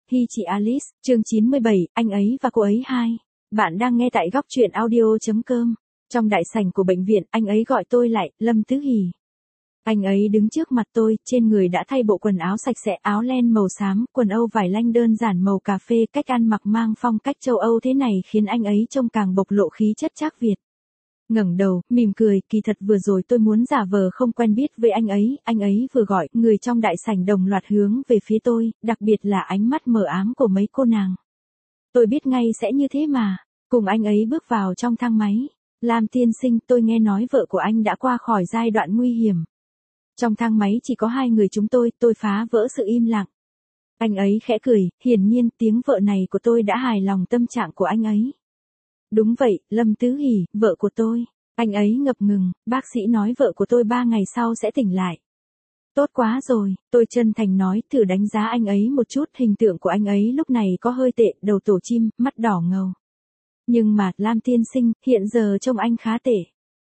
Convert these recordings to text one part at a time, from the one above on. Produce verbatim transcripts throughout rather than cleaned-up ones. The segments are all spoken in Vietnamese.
Hi chị Alice, chương chín mươi bảy, anh ấy và cô ấy hai. Bạn đang nghe tại góc truyện audio.com. Trong đại sảnh của bệnh viện, anh ấy gọi tôi lại, Lâm Tứ Hỷ. Anh ấy đứng trước mặt tôi, trên người đã thay bộ quần áo sạch sẽ, áo len màu xám, quần âu vải lanh đơn giản màu cà phê, cách ăn mặc mang phong cách châu Âu thế này khiến anh ấy trông càng bộc lộ khí chất Trác Việt. Ngẩng đầu, mỉm cười, kỳ thật vừa rồi tôi muốn giả vờ không quen biết với anh ấy, anh ấy vừa gọi, người trong đại sảnh đồng loạt hướng về phía tôi, đặc biệt là ánh mắt mờ ám của mấy cô nàng. Tôi biết ngay sẽ như thế mà, cùng anh ấy bước vào trong thang máy. Lam tiên sinh, tôi nghe nói vợ của anh đã qua khỏi giai đoạn nguy hiểm. Trong thang máy chỉ có hai người chúng tôi, tôi phá vỡ sự im lặng. Anh ấy khẽ cười, hiển nhiên tiếng vợ này của tôi đã hài lòng tâm trạng của anh ấy. Đúng vậy, Lâm Tứ Hỷ, vợ của tôi. Anh ấy ngập ngừng, bác sĩ nói vợ của tôi ba ngày sau sẽ tỉnh lại. Tốt quá rồi, tôi chân thành nói, thử đánh giá anh ấy một chút, hình tượng của anh ấy lúc này có hơi tệ, đầu tổ chim, mắt đỏ ngầu. Nhưng mà, Lam tiên sinh, hiện giờ trông anh khá tệ.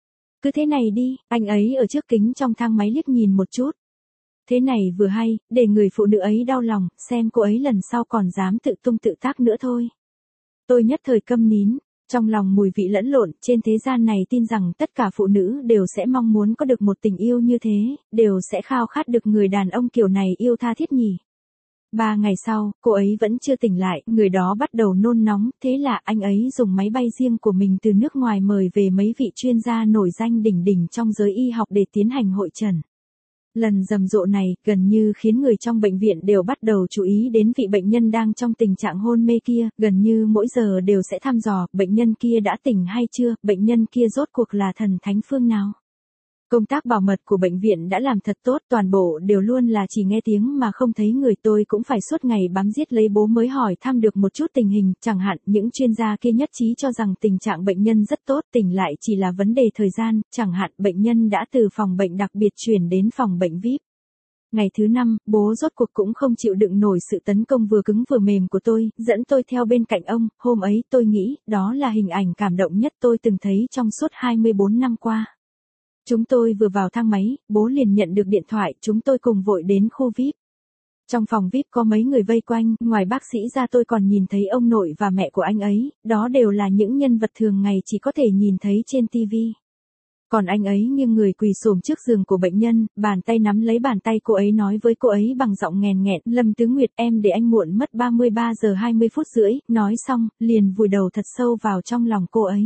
Cứ thế này đi, anh ấy ở trước kính trong thang máy liếc nhìn một chút. Thế này vừa hay, để người phụ nữ ấy đau lòng, xem cô ấy lần sau còn dám tự tung tự tác nữa thôi. Tôi nhất thời câm nín. Trong lòng mùi vị lẫn lộn, trên thế gian này tin rằng tất cả phụ nữ đều sẽ mong muốn có được một tình yêu như thế, đều sẽ khao khát được người đàn ông kiểu này yêu tha thiết nhỉ. Ba ngày sau, cô ấy vẫn chưa tỉnh lại, người đó bắt đầu nôn nóng, thế là anh ấy dùng máy bay riêng của mình từ nước ngoài mời về mấy vị chuyên gia nổi danh đỉnh đỉnh trong giới y học để tiến hành hội chẩn. Lần rầm rộ này, gần như khiến người trong bệnh viện đều bắt đầu chú ý đến vị bệnh nhân đang trong tình trạng hôn mê kia, gần như mỗi giờ đều sẽ thăm dò, bệnh nhân kia đã tỉnh hay chưa, bệnh nhân kia rốt cuộc là thần thánh phương nào. Công tác bảo mật của bệnh viện đã làm thật tốt, toàn bộ đều luôn là chỉ nghe tiếng mà không thấy người, tôi cũng phải suốt ngày bám giết lấy bố mới hỏi thăm được một chút tình hình, chẳng hạn những chuyên gia kia nhất trí cho rằng tình trạng bệnh nhân rất tốt, tỉnh lại chỉ là vấn đề thời gian, chẳng hạn bệnh nhân đã từ phòng bệnh đặc biệt chuyển đến phòng bệnh vi ai pi. Ngày thứ năm, bố rốt cuộc cũng không chịu đựng nổi sự tấn công vừa cứng vừa mềm của tôi, dẫn tôi theo bên cạnh ông, hôm ấy tôi nghĩ, đó là hình ảnh cảm động nhất tôi từng thấy trong suốt hai mươi bốn năm qua. Chúng tôi vừa vào thang máy, bố liền nhận được điện thoại, chúng tôi cùng vội đến khu vi ai pi. Trong phòng vi ai pi có mấy người vây quanh, ngoài bác sĩ ra tôi còn nhìn thấy ông nội và mẹ của anh ấy, đó đều là những nhân vật thường ngày chỉ có thể nhìn thấy trên ti vi. Còn anh ấy nghiêng người quỳ xổm trước giường của bệnh nhân, bàn tay nắm lấy bàn tay cô ấy nói với cô ấy bằng giọng nghèn nghẹn, Lâm Tứ Nguyệt em để anh muộn mất ba mươi ba giờ hai mươi phút rưỡi, nói xong, liền vùi đầu thật sâu vào trong lòng cô ấy.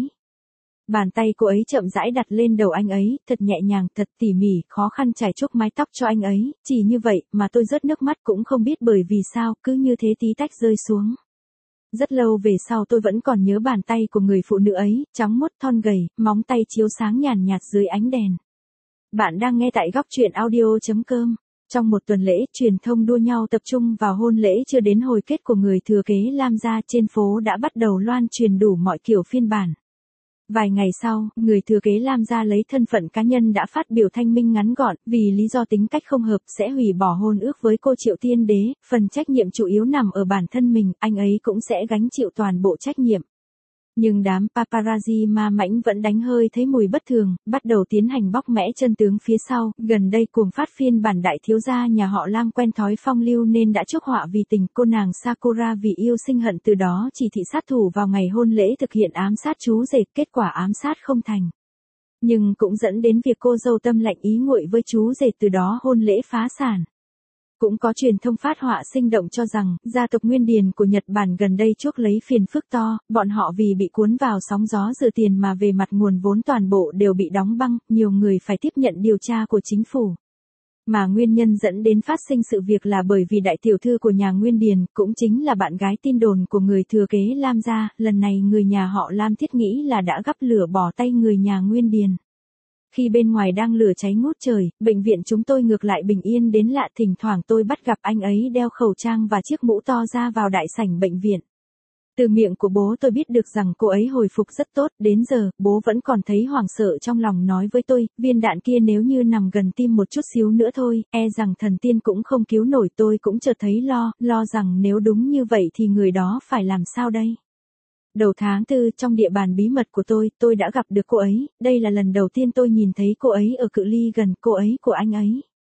Bàn tay cô ấy chậm rãi đặt lên đầu anh ấy, thật nhẹ nhàng, thật tỉ mỉ, khó khăn chải chuốt mái tóc cho anh ấy, chỉ như vậy mà tôi rớt nước mắt cũng không biết bởi vì sao, cứ như thế tí tách rơi xuống. Rất lâu về sau tôi vẫn còn nhớ bàn tay của người phụ nữ ấy, trắng muốt thon gầy, móng tay chiếu sáng nhàn nhạt dưới ánh đèn. Bạn đang nghe tại góc truyện audio.com. Trong một tuần lễ, truyền thông đua nhau tập trung vào hôn lễ chưa đến hồi kết của người thừa kế Lam gia, trên phố đã bắt đầu loan truyền đủ mọi kiểu phiên bản. Vài ngày sau, người thừa kế Lam gia lấy thân phận cá nhân đã phát biểu thanh minh ngắn gọn, vì lý do tính cách không hợp sẽ hủy bỏ hôn ước với cô Triệu Tiên Đế, phần trách nhiệm chủ yếu nằm ở bản thân mình, anh ấy cũng sẽ gánh chịu toàn bộ trách nhiệm. Nhưng đám paparazzi ma mãnh vẫn đánh hơi thấy mùi bất thường, bắt đầu tiến hành bóc mẽ chân tướng phía sau, gần đây cuồng phát phiên bản đại thiếu gia nhà họ Lam quen thói phong lưu nên đã chuốc họa vì tình, cô nàng Sakura vì yêu sinh hận từ đó chỉ thị sát thủ vào ngày hôn lễ thực hiện ám sát chú rể, kết quả ám sát không thành. Nhưng cũng dẫn đến việc cô dâu tâm lạnh ý nguội với chú rể, từ đó hôn lễ phá sản. Cũng có truyền thông phát họa sinh động cho rằng, gia tộc Nguyên Điền của Nhật Bản gần đây chuốc lấy phiền phức to, bọn họ vì bị cuốn vào sóng gió rửa tiền mà về mặt nguồn vốn toàn bộ đều bị đóng băng, nhiều người phải tiếp nhận điều tra của chính phủ. Mà nguyên nhân dẫn đến phát sinh sự việc là bởi vì đại tiểu thư của nhà Nguyên Điền, cũng chính là bạn gái tin đồn của người thừa kế Lam gia, lần này người nhà họ Lam thiết nghĩ là đã gắp lửa bỏ tay người nhà Nguyên Điền. Khi bên ngoài đang lửa cháy ngút trời, bệnh viện chúng tôi ngược lại bình yên đến lạ, thỉnh thoảng tôi bắt gặp anh ấy đeo khẩu trang và chiếc mũ to ra vào đại sảnh bệnh viện. Từ miệng của bố tôi biết được rằng cô ấy hồi phục rất tốt, đến giờ, bố vẫn còn thấy hoảng sợ trong lòng nói với tôi, viên đạn kia nếu như nằm gần tim một chút xíu nữa thôi, e rằng thần tiên cũng không cứu nổi. Tôi cũng chợt thấy lo, lo rằng nếu đúng như vậy thì người đó phải làm sao đây? Đầu tháng tư, trong địa bàn bí mật của tôi, tôi đã gặp được cô ấy, đây là lần đầu tiên tôi nhìn thấy cô ấy ở cự ly gần, cô ấy của anh ấy.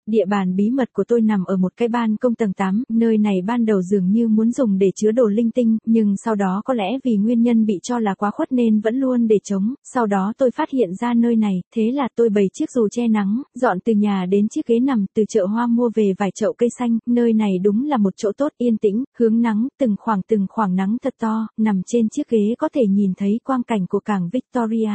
Địa bàn bí mật của tôi nằm ở một cái ban công tầng tám, nơi này ban đầu dường như muốn dùng để chứa đồ linh tinh, nhưng sau đó có lẽ vì nguyên nhân bị cho là quá khuất nên vẫn luôn để trống, sau đó tôi phát hiện ra nơi này, thế là tôi bày chiếc dù che nắng, dọn từ nhà đến chiếc ghế nằm, từ chợ hoa mua về vài chậu cây xanh, nơi này đúng là một chỗ tốt, yên tĩnh, hướng nắng, từng khoảng từng khoảng nắng thật to, nằm trên chiếc ghế có thể nhìn thấy quang cảnh của cảng Victoria.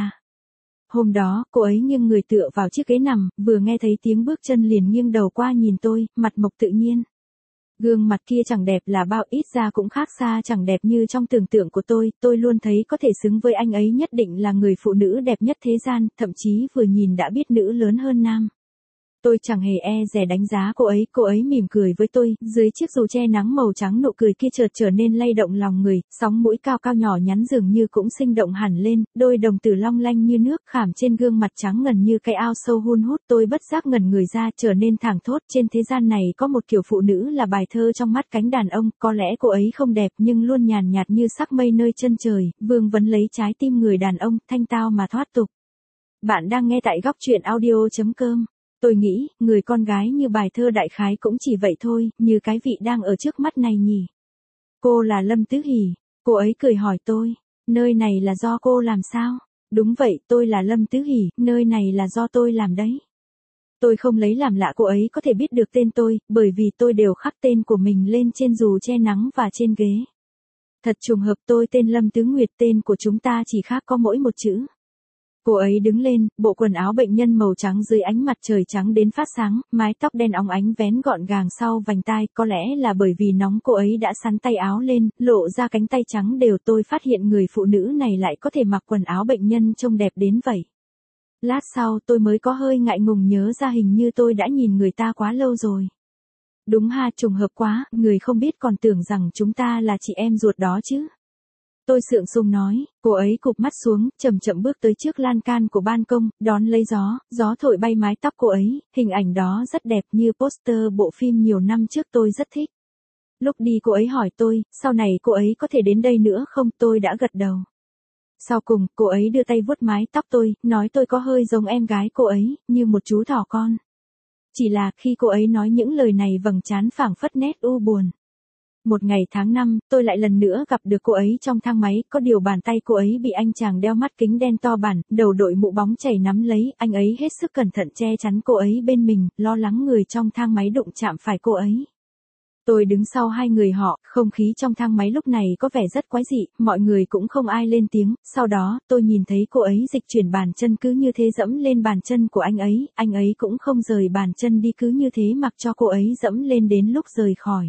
Hôm đó, cô ấy nghiêng người tựa vào chiếc ghế nằm, vừa nghe thấy tiếng bước chân liền nghiêng đầu qua nhìn tôi, mặt mộc tự nhiên. Gương mặt kia chẳng đẹp là bao, ít ra cũng khác xa chẳng đẹp như trong tưởng tượng của tôi, tôi luôn thấy có thể xứng với anh ấy nhất định là người phụ nữ đẹp nhất thế gian, thậm chí vừa nhìn đã biết nữ lớn hơn nam. Tôi chẳng hề e dè đánh giá cô ấy, cô ấy mỉm cười với tôi, dưới chiếc dù che nắng màu trắng nụ cười kia chợt trở nên lay động lòng người, sóng mũi cao cao nhỏ nhắn dường như cũng sinh động hẳn lên, đôi đồng tử long lanh như nước khảm trên gương mặt trắng ngần như cái ao sâu hun hút, tôi bất giác ngẩn người ra trở nên thảng thốt, trên thế gian này có một kiểu phụ nữ là bài thơ trong mắt cánh đàn ông, có lẽ cô ấy không đẹp nhưng luôn nhàn nhạt như sắc mây nơi chân trời, vương vấn lấy trái tim người đàn ông, thanh tao mà thoát tục. Bạn đang nghe tại góc truyện audio chấm com. Tôi nghĩ, người con gái như bài thơ đại khái cũng chỉ vậy thôi, như cái vị đang ở trước mắt này nhỉ. Cô là Lâm Tứ Hỷ. Cô ấy cười hỏi tôi, nơi này là do cô làm sao? Đúng vậy, tôi là Lâm Tứ Hỷ, nơi này là do tôi làm đấy. Tôi không lấy làm lạ cô ấy có thể biết được tên tôi, bởi vì tôi đều khắc tên của mình lên trên dù che nắng và trên ghế. Thật trùng hợp, tôi tên Lâm Tứ Nguyệt, tên của chúng ta chỉ khác có mỗi một chữ. Cô ấy đứng lên, bộ quần áo bệnh nhân màu trắng dưới ánh mặt trời trắng đến phát sáng, mái tóc đen óng ánh vén gọn gàng sau vành tai, có lẽ là bởi vì nóng cô ấy đã sắn tay áo lên, lộ ra cánh tay trắng đều, tôi phát hiện người phụ nữ này lại có thể mặc quần áo bệnh nhân trông đẹp đến vậy. Lát sau tôi mới có hơi ngại ngùng nhớ ra hình như tôi đã nhìn người ta quá lâu rồi. Đúng ha, trùng hợp quá, người không biết còn tưởng rằng chúng ta là chị em ruột đó chứ. Tôi sượng sùng nói, cô ấy cụp mắt xuống, chậm chậm bước tới trước lan can của ban công, đón lấy gió, gió thổi bay mái tóc cô ấy, hình ảnh đó rất đẹp như poster bộ phim nhiều năm trước tôi rất thích. Lúc đi cô ấy hỏi tôi, sau này cô ấy có thể đến đây nữa không, tôi đã gật đầu. Sau cùng, cô ấy đưa tay vuốt mái tóc tôi, nói tôi có hơi giống em gái cô ấy, như một chú thỏ con. Chỉ là khi cô ấy nói những lời này vầng trán phảng phất nét u buồn. Một ngày tháng năm, tôi lại lần nữa gặp được cô ấy trong thang máy, có điều bàn tay cô ấy bị anh chàng đeo mắt kính đen to bản, đầu đội mũ bóng chảy nắm lấy, anh ấy hết sức cẩn thận che chắn cô ấy bên mình, lo lắng người trong thang máy đụng chạm phải cô ấy. Tôi đứng sau hai người họ, không khí trong thang máy lúc này có vẻ rất quái dị, mọi người cũng không ai lên tiếng, sau đó, tôi nhìn thấy cô ấy dịch chuyển bàn chân cứ như thế dẫm lên bàn chân của anh ấy, anh ấy cũng không rời bàn chân đi cứ như thế mặc cho cô ấy dẫm lên đến lúc rời khỏi.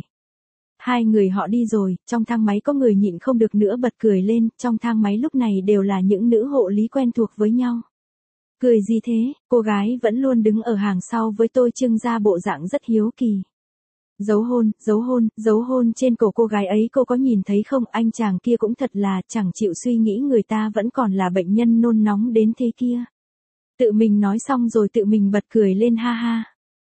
Hai người họ đi rồi, trong thang máy có người nhịn không được nữa bật cười lên, trong thang máy lúc này đều là những nữ hộ lý quen thuộc với nhau. Cười gì thế, cô gái vẫn luôn đứng ở hàng sau với tôi trưng ra bộ dạng rất hiếu kỳ. Dấu hôn, dấu hôn, dấu hôn trên cổ cô gái ấy cô có nhìn thấy không, anh chàng kia cũng thật là chẳng chịu suy nghĩ người ta vẫn còn là bệnh nhân nôn nóng đến thế kia. Tự mình nói xong rồi tự mình bật cười lên ha ha.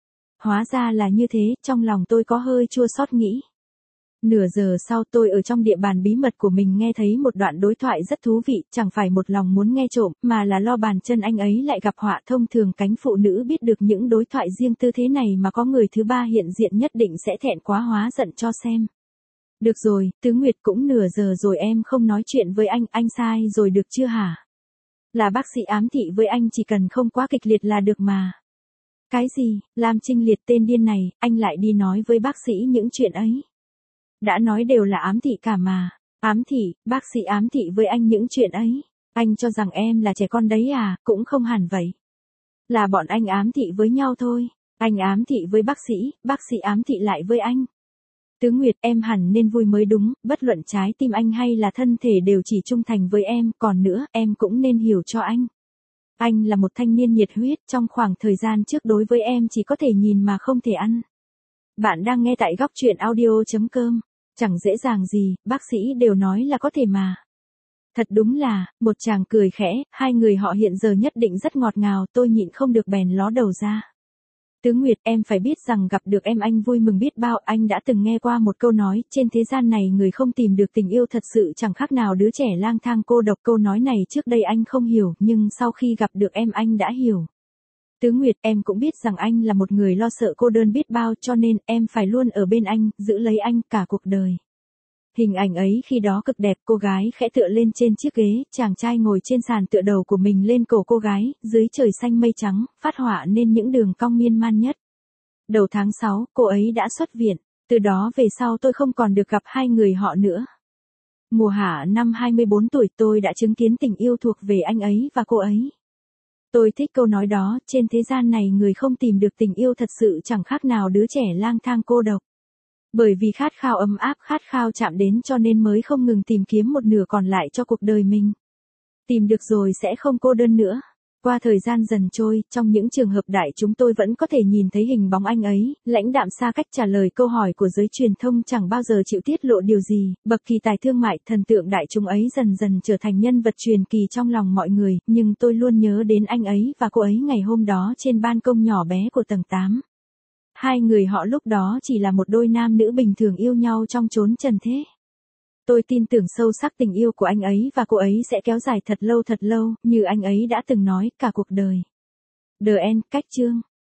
Hóa ra là như thế, trong lòng tôi có hơi chua xót nghĩ. Nửa giờ sau tôi ở trong địa bàn bí mật của mình nghe thấy một đoạn đối thoại rất thú vị, chẳng phải một lòng muốn nghe trộm, mà là lo bàn chân anh ấy lại gặp họa. Thông thường cánh phụ nữ biết được những đối thoại riêng tư thế này mà có người thứ ba hiện diện nhất định sẽ thẹn quá hóa giận cho xem. Được rồi, Tứ Nguyệt, cũng nửa giờ rồi em không nói chuyện với anh, anh sai rồi được chưa hả? Là bác sĩ ám thị với anh chỉ cần không quá kịch liệt là được mà. Cái gì, Lam Trinh Liệt tên điên này, anh lại đi nói với bác sĩ những chuyện ấy. Đã nói đều là ám thị cả mà. Ám thị, bác sĩ ám thị với anh những chuyện ấy. Anh cho rằng em là trẻ con đấy à, cũng không hẳn vậy. Là bọn anh ám thị với nhau thôi. Anh ám thị với bác sĩ, bác sĩ ám thị lại với anh. Tứ Nguyệt, em hẳn nên vui mới đúng, bất luận trái tim anh hay là thân thể đều chỉ trung thành với em, còn nữa, em cũng nên hiểu cho anh. Anh là một thanh niên nhiệt huyết, trong khoảng thời gian trước đối với em chỉ có thể nhìn mà không thể ăn. Bạn đang nghe tại góc truyện audio chấm com. Chẳng dễ dàng gì, bác sĩ đều nói là có thể mà. Thật đúng là, một chàng cười khẽ, hai người họ hiện giờ nhất định rất ngọt ngào, tôi nhịn không được bèn ló đầu ra. Tứ Nguyệt, em phải biết rằng gặp được em anh vui mừng biết bao, anh đã từng nghe qua một câu nói, trên thế gian này người không tìm được tình yêu thật sự chẳng khác nào đứa trẻ lang thang cô độc, câu nói này trước đây anh không hiểu, nhưng sau khi gặp được em anh đã hiểu. Tứ Nguyệt, em cũng biết rằng anh là một người lo sợ cô đơn biết bao cho nên em phải luôn ở bên anh, giữ lấy anh cả cuộc đời. Hình ảnh ấy khi đó cực đẹp, cô gái khẽ tựa lên trên chiếc ghế, chàng trai ngồi trên sàn tựa đầu của mình lên cổ cô gái, dưới trời xanh mây trắng, phát họa nên những đường cong miên man nhất. Đầu tháng sáu, cô ấy đã xuất viện, từ đó về sau tôi không còn được gặp hai người họ nữa. Mùa hạ năm hai mươi bốn tuổi tôi đã chứng kiến tình yêu thuộc về anh ấy và cô ấy. Tôi thích câu nói đó, trên thế gian này người không tìm được tình yêu thật sự chẳng khác nào đứa trẻ lang thang cô độc. Bởi vì khát khao ấm áp, khát khao chạm đến cho nên mới không ngừng tìm kiếm một nửa còn lại cho cuộc đời mình. Tìm được rồi sẽ không cô đơn nữa. Qua thời gian dần trôi, trong những trường hợp đại chúng tôi vẫn có thể nhìn thấy hình bóng anh ấy, lãnh đạm xa cách trả lời câu hỏi của giới truyền thông chẳng bao giờ chịu tiết lộ điều gì, bậc kỳ tài thương mại, thần tượng đại chúng ấy dần dần trở thành nhân vật truyền kỳ trong lòng mọi người, nhưng tôi luôn nhớ đến anh ấy và cô ấy ngày hôm đó trên ban công nhỏ bé của tầng tám. Hai người họ lúc đó chỉ là một đôi nam nữ bình thường yêu nhau trong chốn trần thế. Tôi tin tưởng sâu sắc tình yêu của anh ấy và cô ấy sẽ kéo dài thật lâu thật lâu, như anh ấy đã từng nói, cả cuộc đời. The End, cách chương.